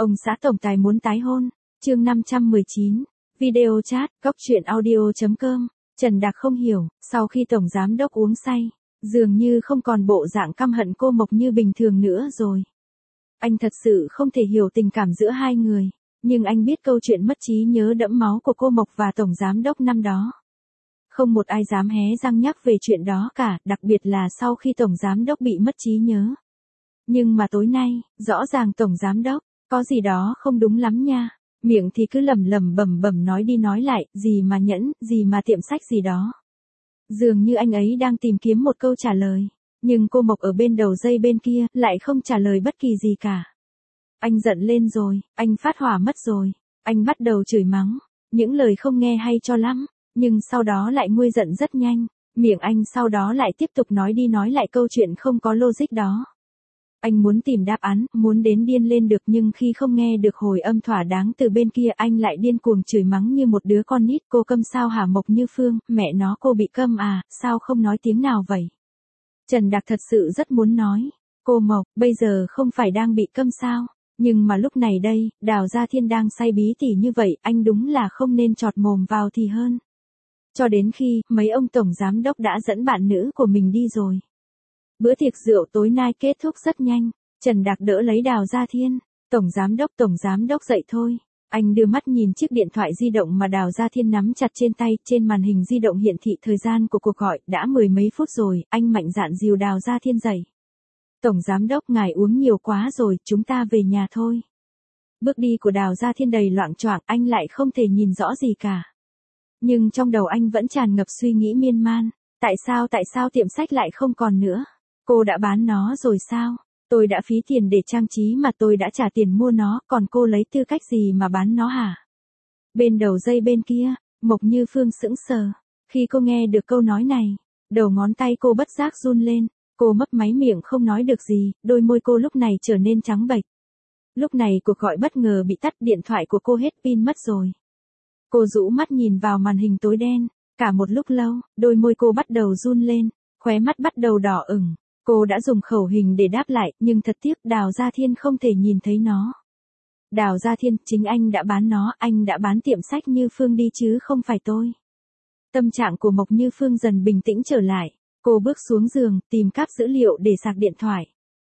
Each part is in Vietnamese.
Ông xã tổng tài muốn tái hôn. Chương 519. Video chat, góc truyện audio.com. Trần Đạc không hiểu, sau khi tổng giám đốc uống say, dường như không còn bộ dạng căm hận cô Mộc như bình thường nữa rồi. Anh thật sự không thể hiểu tình cảm giữa hai người, nhưng anh biết câu chuyện mất trí nhớ đẫm máu của cô Mộc và tổng giám đốc năm đó. Không một ai dám hé răng nhắc về chuyện đó cả, đặc biệt là sau khi tổng giám đốc bị mất trí nhớ. Nhưng mà tối nay, rõ ràng tổng giám đốc, có gì đó không đúng lắm nha. Miệng thì cứ lẩm lẩm bẩm bẩm nói đi nói lại, gì mà nhẫn, gì mà tiệm sách gì đó. Dường như anh ấy đang tìm kiếm một câu trả lời, nhưng cô Mộc ở bên đầu dây bên kia lại không trả lời bất kỳ gì cả. Anh giận lên rồi, anh phát hỏa mất rồi, anh bắt đầu chửi mắng, những lời không nghe hay cho lắm, nhưng sau đó lại nguôi giận rất nhanh, miệng anh sau đó lại tiếp tục nói đi nói lại câu chuyện không có logic đó. Anh muốn tìm đáp án, muốn đến điên lên được, nhưng khi không nghe được hồi âm thỏa đáng từ bên kia anh lại điên cuồng chửi mắng như một đứa con nít. Cô câm sao hả Mộc Như Phương, mẹ nó cô bị câm à, sao không nói tiếng nào vậy? Trần Đạc thật sự rất muốn nói, cô Mộc, bây giờ không phải đang bị câm sao? Nhưng mà lúc này đây, Đào Gia Thiên đang say bí tỉ như vậy, anh đúng là không nên chọt mồm vào thì hơn. Cho đến khi, mấy ông tổng giám đốc đã dẫn bạn nữ của mình đi rồi. Bữa tiệc rượu tối nay kết thúc rất nhanh, Trần Đạc đỡ lấy Đào Gia Thiên, tổng giám đốc dậy thôi. Anh đưa mắt nhìn chiếc điện thoại di động mà Đào Gia Thiên nắm chặt trên tay, trên màn hình di động hiển thị thời gian của cuộc gọi, đã 10 mấy phút rồi, anh mạnh dạn dìu Đào Gia Thiên dậy. Tổng giám đốc ngài uống nhiều quá rồi, chúng ta về nhà thôi. Bước đi của Đào Gia Thiên đầy loạng choạng, anh lại không thể nhìn rõ gì cả. Nhưng trong đầu anh vẫn tràn ngập suy nghĩ miên man, tại sao tiệm sách lại không còn nữa? Cô đã bán nó rồi sao? Tôi đã phí tiền để trang trí mà tôi đã trả tiền mua nó, còn cô lấy tư cách gì mà bán nó hả? Bên đầu dây bên kia, Mộc Như Phương sững sờ. Khi cô nghe được câu nói này, đầu ngón tay cô bất giác run lên, cô mấp máy miệng không nói được gì, đôi môi cô lúc này trở nên trắng bệch. Lúc này cuộc gọi bất ngờ bị tắt, điện thoại của cô hết pin mất rồi. Cô rũ mắt nhìn vào màn hình tối đen, cả một lúc lâu, đôi môi cô bắt đầu run lên, khóe mắt bắt đầu đỏ ửng. Cô đã dùng khẩu hình để đáp lại, nhưng thật tiếc Đào Gia Thiên không thể nhìn thấy nó. Đào Gia Thiên, chính anh đã bán nó, anh đã bán tiệm sách Như Phương đi chứ không phải tôi. Tâm trạng của Mộc Như Phương dần bình tĩnh trở lại, cô bước xuống giường, tìm cáp dữ liệu để sạc điện thoại.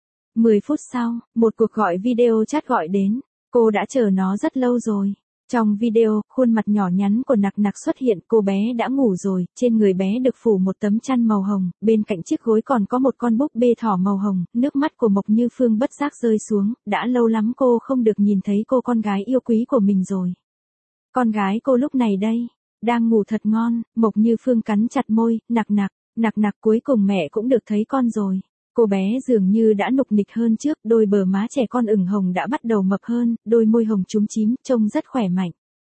10 phút sau, một cuộc gọi video chat gọi đến, cô đã chờ nó rất lâu rồi. Trong video, khuôn mặt nhỏ nhắn của Nặc Nặc xuất hiện, cô bé đã ngủ rồi, trên người bé được phủ một tấm chăn màu hồng, bên cạnh chiếc gối còn có một con búp bê thỏ màu hồng, nước mắt của Mộc Như Phương bất giác rơi xuống, đã lâu lắm cô không được nhìn thấy cô con gái yêu quý của mình rồi. Con gái cô lúc này đây, đang ngủ thật ngon, Mộc Như Phương cắn chặt môi, Nặc Nặc cuối cùng mẹ cũng được thấy con rồi. Cô bé dường như đã nục nịch hơn trước, đôi bờ má trẻ con ửng hồng đã bắt đầu mập hơn, đôi môi hồng chúm chím, trông rất khỏe mạnh.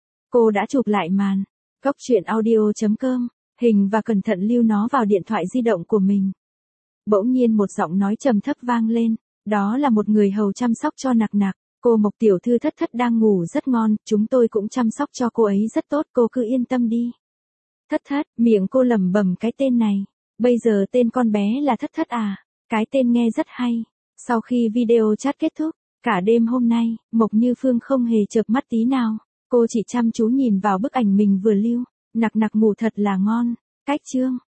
Cô đã chụp lại màn, góc truyện audio.com, hình và cẩn thận lưu nó vào điện thoại di động của mình. Bỗng nhiên một giọng nói trầm thấp vang lên, đó là một người hầu chăm sóc cho Nặc Nặc. Cô Mộc tiểu thư Thất Thất đang ngủ rất ngon, chúng tôi cũng chăm sóc cho cô ấy rất tốt, cô cứ yên tâm đi. Thất Thất, miệng cô lẩm bẩm cái tên này, bây giờ tên con bé là Thất Thất à? Cái tên nghe rất hay. Sau khi video chat kết thúc, cả đêm hôm nay, Mộc Như Phương không hề chợp mắt tí nào. Cô chỉ chăm chú nhìn vào bức ảnh mình vừa lưu. Nặc Nặc ngủ thật là ngon. Cách chương.